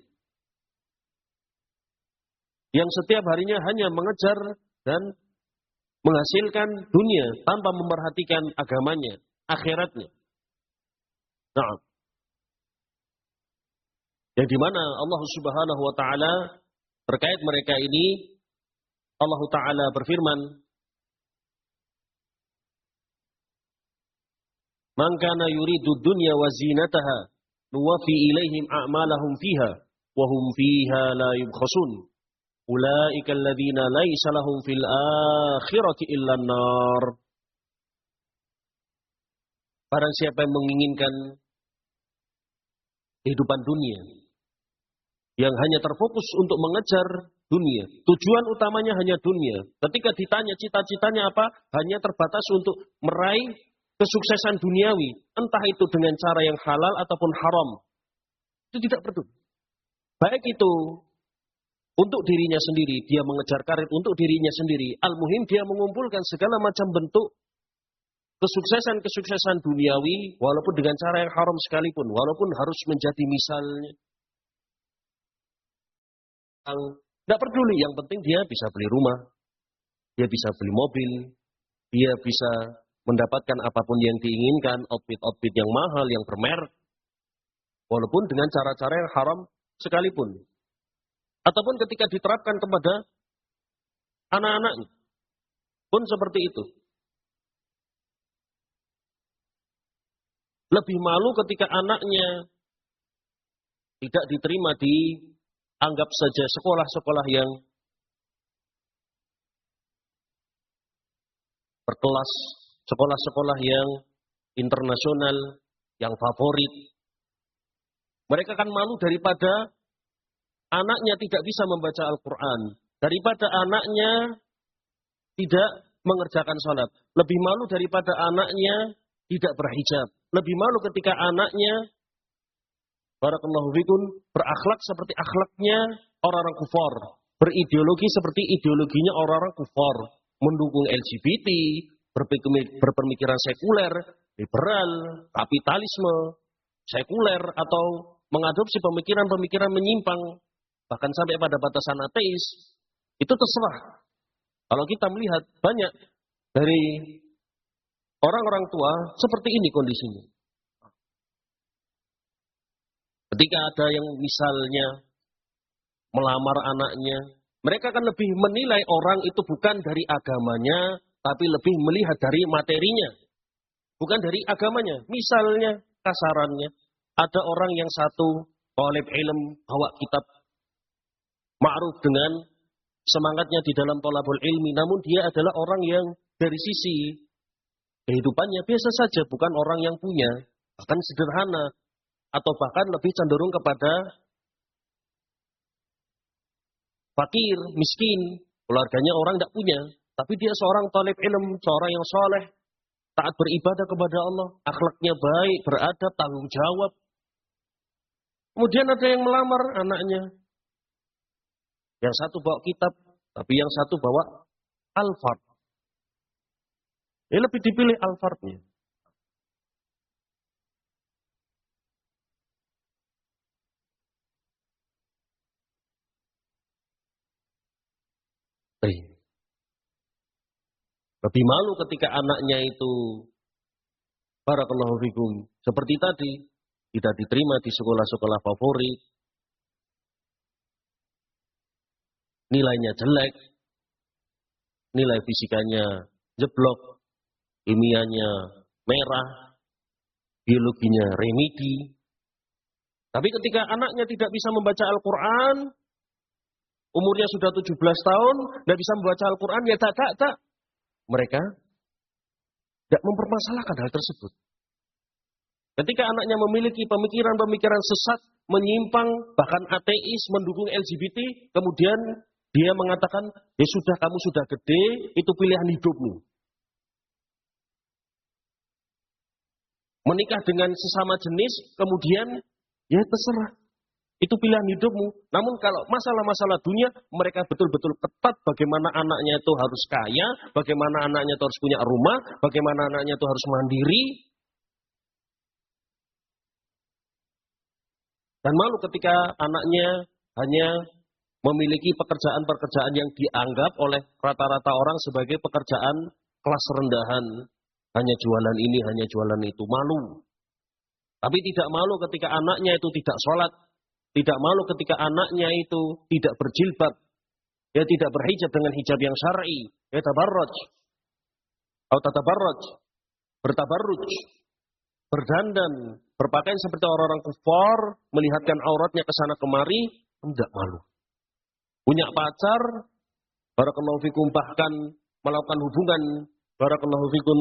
yang setiap harinya hanya mengejar dan menghasilkan dunia tanpa memperhatikan agamanya, akhiratnya. Nah, yang dimana Allah Subhanahu wa taala terkait mereka ini, Allah taala berfirman, "Man kana yuridu dunya wa zinataha nuwaffi ilaihim a'malahum fiha wa hum fiha la yubkhasun. Ulaika alladziina laisa lahum fil akhirati illa an-nar." Barang siapa yang menginginkan kehidupan dunia, yang hanya terfokus untuk mengejar dunia, tujuan utamanya hanya dunia. Ketika ditanya cita-citanya apa, hanya terbatas untuk meraih kesuksesan duniawi, entah itu dengan cara yang halal ataupun haram. Itu tidak peduli. Baik itu untuk dirinya sendiri, dia mengejar karir untuk dirinya sendiri. Al-muhim dia mengumpulkan segala macam bentuk kesuksesan-kesuksesan duniawi, walaupun dengan cara yang haram sekalipun, walaupun harus menjadi misalnya. Tidak peduli, yang penting dia bisa beli rumah, dia bisa beli mobil, dia bisa mendapatkan apapun yang diinginkan, outfit-outfit yang mahal, yang bermerek, walaupun dengan cara-cara yang haram sekalipun. Ataupun ketika diterapkan kepada anak-anaknya, pun seperti itu. Lebih malu ketika anaknya tidak diterima di, anggap saja sekolah-sekolah yang berkelas, sekolah-sekolah yang internasional, yang favorit. Mereka akan malu daripada anaknya tidak bisa membaca Al-Quran, daripada anaknya tidak mengerjakan sholat. Lebih malu daripada anaknya tidak berhijab. Lebih malu ketika anaknya, barakallahu fikum, berakhlak seperti akhlaknya orang-orang kufar. Berideologi seperti ideologinya orang-orang kufar. Mendukung L G B T, berpemikiran sekuler, liberal, kapitalisme, sekuler, atau mengadopsi pemikiran-pemikiran menyimpang, bahkan sampai pada batasan ateis. Itu terserah. Kalau kita melihat banyak dari orang-orang tua seperti ini kondisinya. Ketika ada yang misalnya melamar anaknya, mereka akan lebih menilai orang itu bukan dari agamanya, tapi lebih melihat dari materinya. Bukan dari agamanya. Misalnya, kasarannya, ada orang yang satu, talib ilm, bawa kitab, ma'ruf dengan semangatnya di dalam thalabul ilmi, namun dia adalah orang yang dari sisi kehidupannya biasa saja, bukan orang yang punya, bahkan sederhana, atau bahkan lebih cenderung kepada fakir, miskin, keluarganya orang tidak punya, tapi dia seorang talib ilm, seorang yang soleh, taat beribadah kepada Allah, akhlaknya baik, beradab, tanggung jawab. Kemudian ada yang melamar anaknya. Yang satu bawa kitab, tapi yang satu bawa Alfard. Ini lebih dipilih Alfardnya. Lebih malu ketika anaknya itu, barakallahu fikum, seperti tadi, tidak diterima di sekolah-sekolah favorit, nilainya jelek, nilai fisikanya jeblok, kimianya merah, biologinya remedi. Tapi ketika anaknya tidak bisa membaca Al-Quran, umurnya sudah tujuh belas tahun, tidak bisa membaca Al-Quran, ya tak, tak, tak. Mereka tidak mempermasalahkan hal tersebut. Ketika anaknya memiliki pemikiran-pemikiran sesat, menyimpang, bahkan ateis, mendukung L G B T, kemudian dia mengatakan, ya sudah, kamu sudah gede, itu pilihan hidupmu. Menikah dengan sesama jenis, kemudian, ya terserah. Itu pilihan hidupmu. Namun kalau masalah-masalah dunia, mereka betul-betul ketat bagaimana anaknya itu harus kaya, bagaimana anaknya itu harus punya rumah, bagaimana anaknya itu harus mandiri. Dan malu ketika anaknya hanya memiliki pekerjaan-pekerjaan yang dianggap oleh rata-rata orang sebagai pekerjaan kelas rendahan. Hanya jualan ini, hanya jualan itu. Malu. Tapi tidak malu ketika anaknya itu tidak sholat. Tidak malu ketika anaknya itu tidak berjilbab. Ya tidak berhijab dengan hijab yang syar'i. Ya tabarruj. Atau tatabarruj. Bertabarruj. Berdandan. Berpakaian seperti orang-orang kufar. Melihatkan auratnya ke sana kemari. Tidak malu. Punya pacar. Barakallahu fikum, bahkan melakukan hubungan. Barakallahu fikum.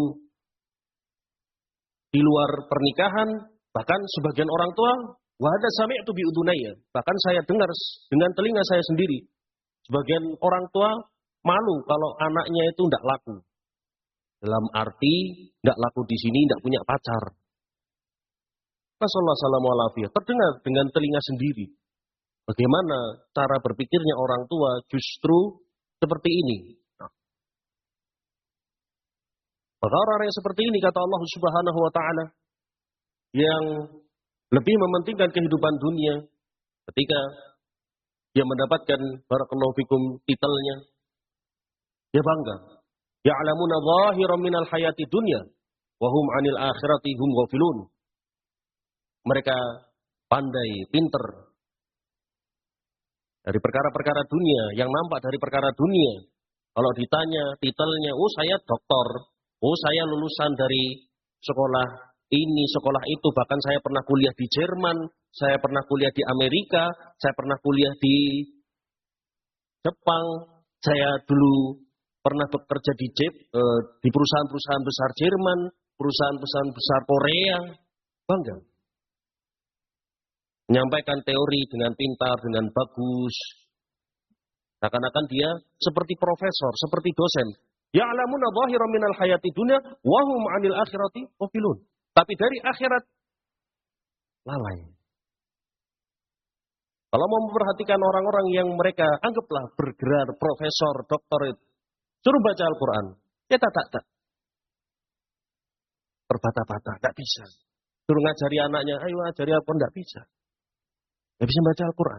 Di luar pernikahan. Bahkan sebagian orang tua. Wahada sami'tu bi'udunayya. Bahkan saya dengar dengan telinga saya sendiri. Sebagian orang tua malu kalau anaknya itu tidak laku. Dalam arti tidak laku di sini, tidak punya pacar. Wassalamualaikum. Terdengar dengan telinga sendiri. Bagaimana cara berpikirnya orang tua justru seperti ini. Maka orang yang seperti ini, kata Allah Subhanahu wa Ta'ala, yang lebih mementingkan kehidupan dunia ketika dia mendapatkan barakallahu fikum titelnya, dia bangga. Ya'lamuna zahiran minal hayati dunya wa hum 'anil akhirati hum ghafilun. Mereka pandai, pinter dari perkara-perkara dunia, yang nampak dari perkara dunia. Kalau ditanya titelnya, oh saya doktor, oh saya lulusan dari sekolah ini, sekolah itu, bahkan saya pernah kuliah di Jerman, saya pernah kuliah di Amerika, saya pernah kuliah di Jepang, saya dulu pernah bekerja di J E P, eh, di perusahaan-perusahaan besar Jerman, perusahaan-perusahaan besar Korea, bangga. Menyampaikan teori dengan pintar, dengan bagus. Seakan-akan dia seperti profesor, seperti dosen. Ya'lamuna dhahiran minal hayati dunya wa hum 'anil akhirati ghafilun. Tapi dari akhirat lalai. Kalau mau memperhatikan orang-orang yang mereka anggaplah bergelar profesor, doktorit, suruh baca Al-Quran. Ya tak, tak, tak. Terbata-bata, tak bisa. Suruh ngajari anaknya, ayo ngajari Al-Quran, tak bisa. Tidak bisa baca Al-Quran.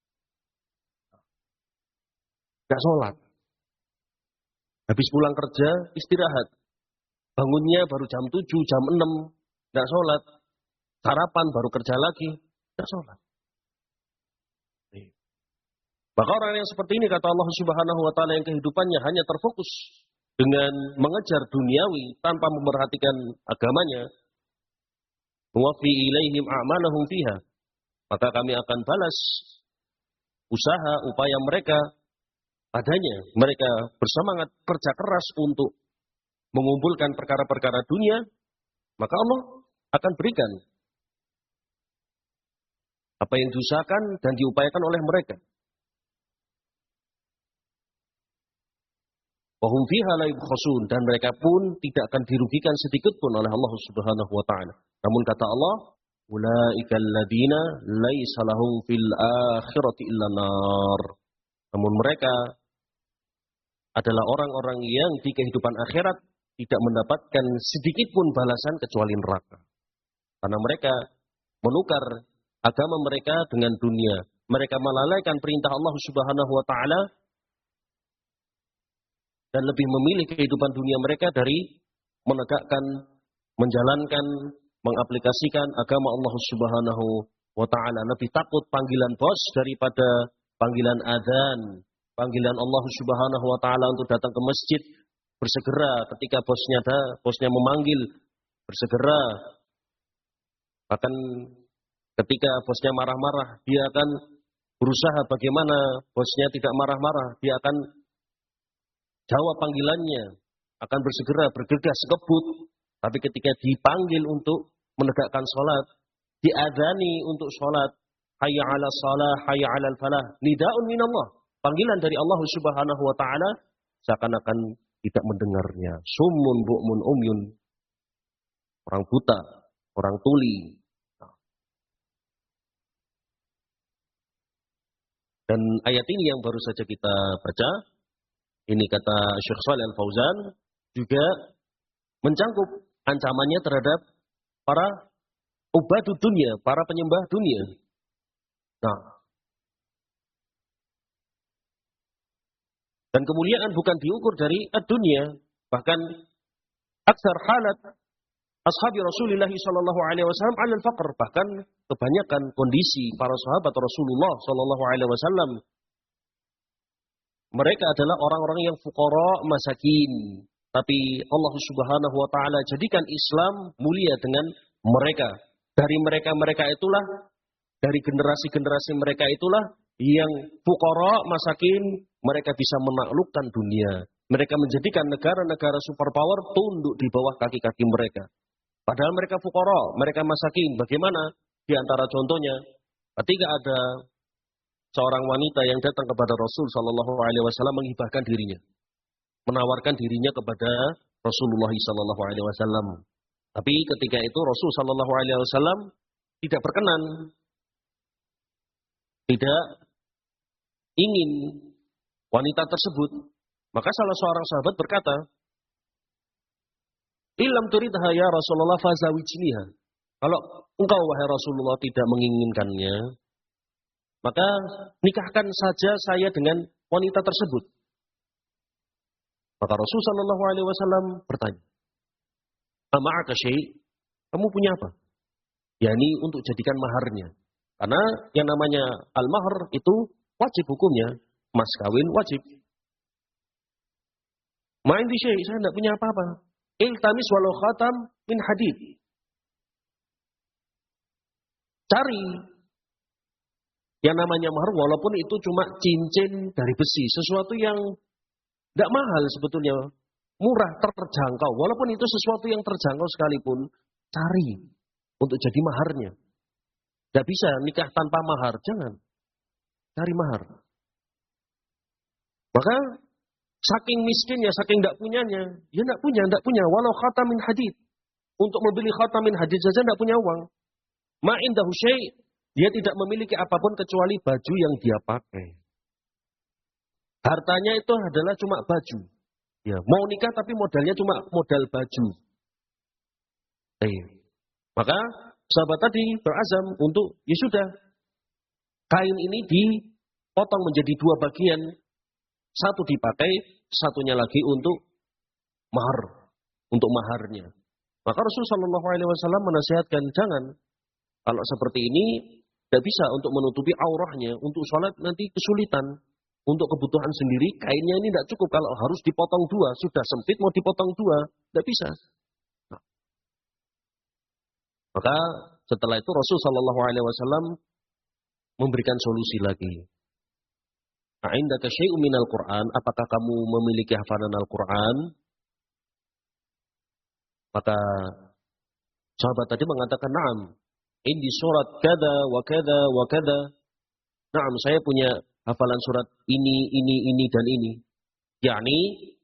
Tidak sholat. Habis pulang kerja, istirahat. Bangunnya baru jam tujuh, jam enam. Tidak sholat. Sarapan, baru kerja lagi. Tidak sholat. Maka orang yang seperti ini, kata Allah Subhanahu wa Ta'ala, yang kehidupannya hanya terfokus dengan mengejar duniawi tanpa memperhatikan agamanya, nuwaffi ilaihim a'malahum fiha, maka kami akan balas usaha, upaya mereka padanya. Mereka bersemangat kerja keras untuk mengumpulkan perkara-perkara dunia, maka Allah akan berikan apa yang diusahakan dan diupayakan oleh mereka. Wahum fiha la yubkhasun, dan mereka pun tidak akan dirugikan sedikit pun oleh Allah Subhanahu wa Ta'ala. Namun kata Allah, ulaika alladziina laisa lahum fil akhirati illa nar. Namun mereka adalah orang-orang yang di kehidupan akhirat tidak mendapatkan sedikit pun balasan kecuali neraka. Karena mereka menukar agama mereka dengan dunia. Mereka melalaikan perintah Allah Subhanahu wa Ta'ala dan lebih memilih kehidupan dunia mereka dari menegakkan, menjalankan, mengaplikasikan agama Allah Subhanahu wa Ta'ala. Lebih takut panggilan bos daripada panggilan adzan. Panggilan Allah Subhanahu wa Ta'ala untuk datang ke masjid, bersegera ketika bosnya ada, bosnya memanggil, bersegera. Bahkan ketika bosnya marah-marah, dia akan berusaha bagaimana bosnya tidak marah-marah. Dia akan jawab panggilannya, akan bersegera, bergegas, kebut. Tapi ketika dipanggil untuk menegakkan sholat, diadzani untuk sholat, hayya ala salah, hayya ala falah, nida'un minallah, panggilan dari Allah Subhanahu wa Ta'ala, seakan-akan tidak mendengarnya. Summun bu'mun umyun, orang buta, orang tuli. Dan ayat ini yang baru saja kita baca, ini kata Syekh Shalih Al-Fauzan, juga mencangkup ancamannya terhadap para ubadud dunia, para penyembah dunia. Nah, dan kemuliaan bukan diukur dari dunia, bahkan aksar halat ashabi Rasulullah sallallahu alaihi wasallam 'ala al-faqr, bahkan kebanyakan kondisi para sahabat Rasulullah sallallahu alaihi wasallam, mereka adalah orang-orang yang fuqara, masakin. Tapi Allah Subhanahu wa Ta'ala jadikan Islam mulia dengan mereka. Dari mereka-mereka itulah, dari generasi-generasi mereka itulah yang fuqara, masakin, mereka bisa menaklukkan dunia. Mereka menjadikan negara-negara superpower tunduk di bawah kaki-kaki mereka. Padahal mereka fuqara, mereka masakin. Bagaimana? Di antara contohnya, ketika ada seorang wanita yang datang kepada Rasul Sallallahu Alaihi Wasallam menghibahkan dirinya, menawarkan dirinya kepada Rasulullah Sallallahu Alaihi Wasallam. Tapi ketika itu Rasul Sallallahu Alaihi Wasallam tidak berkenan, tidak ingin wanita tersebut. Maka salah seorang sahabat berkata, "Ilam turidha ya Rasulullah fazawijniha." Kalau engkau wahai Rasulullah tidak menginginkannya, maka nikahkan saja saya dengan wanita tersebut. Maka Rasul Sallallahu Alaihi Wasallam bertanya, "Ama'aka syai'? Kamu punya apa?" Yani untuk jadikan maharnya. Karena yang namanya al-mahr itu wajib hukumnya, mas kawin wajib. Ma'in di syai', saya tidak punya apa-apa. Iltamis walau khatam min hadid. Cari yang namanya mahar, walaupun itu cuma cincin dari besi, sesuatu yang Tidak mahal sebetulnya. Murah, terjangkau. Walaupun itu sesuatu yang terjangkau sekalipun, cari untuk jadi maharnya. Tidak bisa nikah tanpa mahar. Jangan. Cari mahar. Maka saking miskinnya, saking tidak punyanya. Ya tidak punya, tidak punya. Walau khatamin hadid. Untuk membeli khatamin hadid saja tidak punya uang. Ma'indahu syai'. Dia tidak memiliki apapun kecuali baju yang dia pakai. Hartanya itu adalah cuma baju. Ya, mau nikah tapi modalnya cuma modal baju. Eh, maka sahabat tadi berazam untuk, ya sudah, kain ini dipotong menjadi dua bagian. Satu dipakai, satunya lagi untuk mahar, untuk maharnya. Maka Rasulullah shallallahu alaihi wasallam menasihatkan, jangan. Kalau seperti ini, tidak bisa untuk menutupi aurahnya, untuk sholat nanti kesulitan. Untuk kebutuhan sendiri, kainnya ini tidak cukup. Kalau harus dipotong dua, sudah sempit mau dipotong dua, tidak bisa. Nah. Maka setelah itu Rasul Shallallahu Alaihi Wasallam memberikan solusi lagi. A'indaka syai'un minal Qur'an, apakah kamu memiliki hafalan Al-Quran? Maka sahabat tadi mengatakan, na'am, indi surat kada wa kada wa kada. Na'am, saya punya hafalan surat ini, ini, ini, dan ini. Yakni,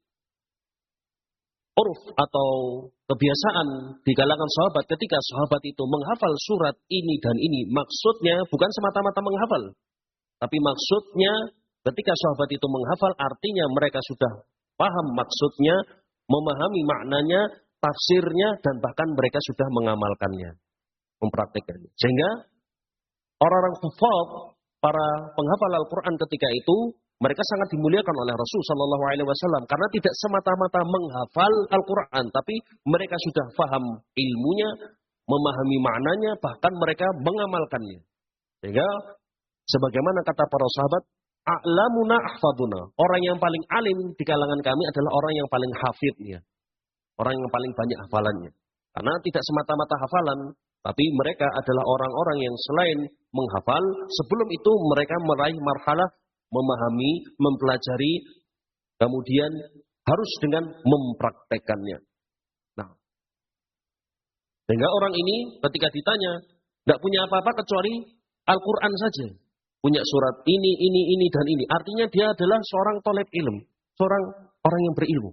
uruf atau kebiasaan di kalangan sahabat ketika sahabat itu menghafal surat ini dan ini. Maksudnya bukan semata-mata menghafal. Tapi maksudnya ketika sahabat itu menghafal artinya mereka sudah paham maksudnya, memahami maknanya, tafsirnya, dan bahkan mereka sudah mengamalkannya. Mempraktekannya. Sehingga orang-orang hufaz, para penghafal Al-Quran ketika itu, mereka sangat dimuliakan oleh Rasul Shallallahu Alaihi Wasallam karena tidak semata-mata menghafal Al-Quran, tapi mereka sudah paham ilmunya, memahami maknanya, bahkan mereka mengamalkannya. Sehingga, sebagaimana kata para sahabat, a'lamuna ahfaduna, orang yang paling alim di kalangan kami adalah orang yang paling hafidnya, orang yang paling banyak hafalannya. Karena tidak semata-mata hafalan, tapi mereka adalah orang-orang yang selain menghafal, sebelum itu mereka meraih marhalah memahami, mempelajari, kemudian harus dengan mempraktekannya. Nah, sehingga orang ini ketika ditanya, tidak punya apa-apa kecuali Al-Quran saja. Punya surat ini, ini, ini, dan ini. Artinya dia adalah seorang toleb ilmu, seorang orang yang berilmu.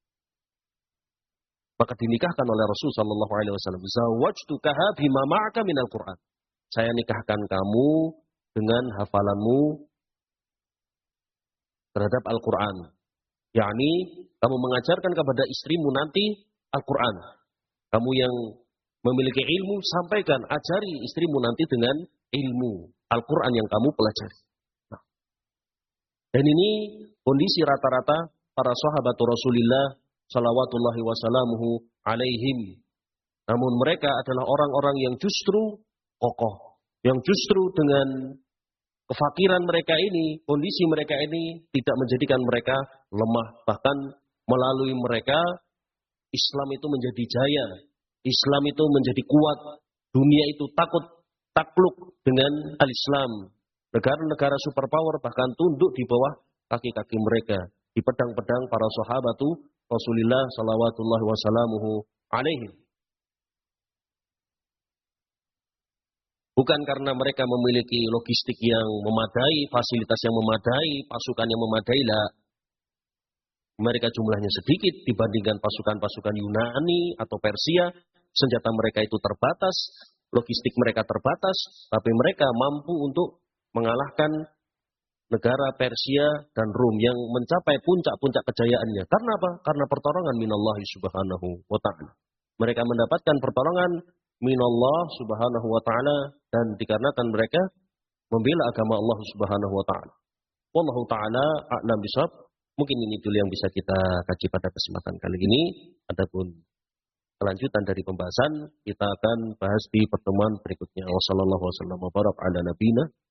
Maka dinikahkan oleh Rasul Shallallahu Alaihi Wasallam. Zawajtukaha bima ma'aka minal Quran. Saya nikahkan kamu dengan hafalanmu terhadap Al-Quran. Yakni kamu mengajarkan kepada istrimu nanti Al-Quran. Kamu yang memiliki ilmu, sampaikan, ajari istrimu nanti dengan ilmu Al-Quran yang kamu pelajari. Nah. Dan ini kondisi rata-rata para sahabat Rasulullah salawatullahi wasalamuhu alaihim. Namun mereka adalah orang-orang yang justru kokoh. Yang justru dengan kefakiran mereka ini, kondisi mereka ini tidak menjadikan mereka lemah. Bahkan melalui mereka, Islam itu menjadi jaya. Islam itu menjadi kuat. Dunia itu takut, takluk dengan al-Islam. Negara-negara superpower bahkan tunduk di bawah kaki-kaki mereka. Di pedang-pedang para sahabatu Rasulullah salawatullahi wasalamuhu alaihim. Bukan karena mereka memiliki logistik yang memadai, fasilitas yang memadai, pasukan yang memadai, lah. Mereka jumlahnya sedikit dibandingkan pasukan-pasukan Yunani atau Persia. Senjata mereka itu terbatas, logistik mereka terbatas, tapi mereka mampu untuk mengalahkan negara Persia dan Rum yang mencapai puncak-puncak kejayaannya. Karena apa? Karena pertolongan minallahi subhanahu wa ta'ala. Mereka mendapatkan pertolongan minallah subhanahu wa ta'ala dan dikarenakan mereka membela agama Allah subhanahu wa ta'ala. Wallahu ta'ala a'lam bishawab. Mungkin ini dulu yang bisa kita kaji pada kesempatan kali ini. Adapun kelanjutan dari pembahasan kita akan bahas di pertemuan berikutnya. Wassallallahu wasallam wa barak ala nabiyina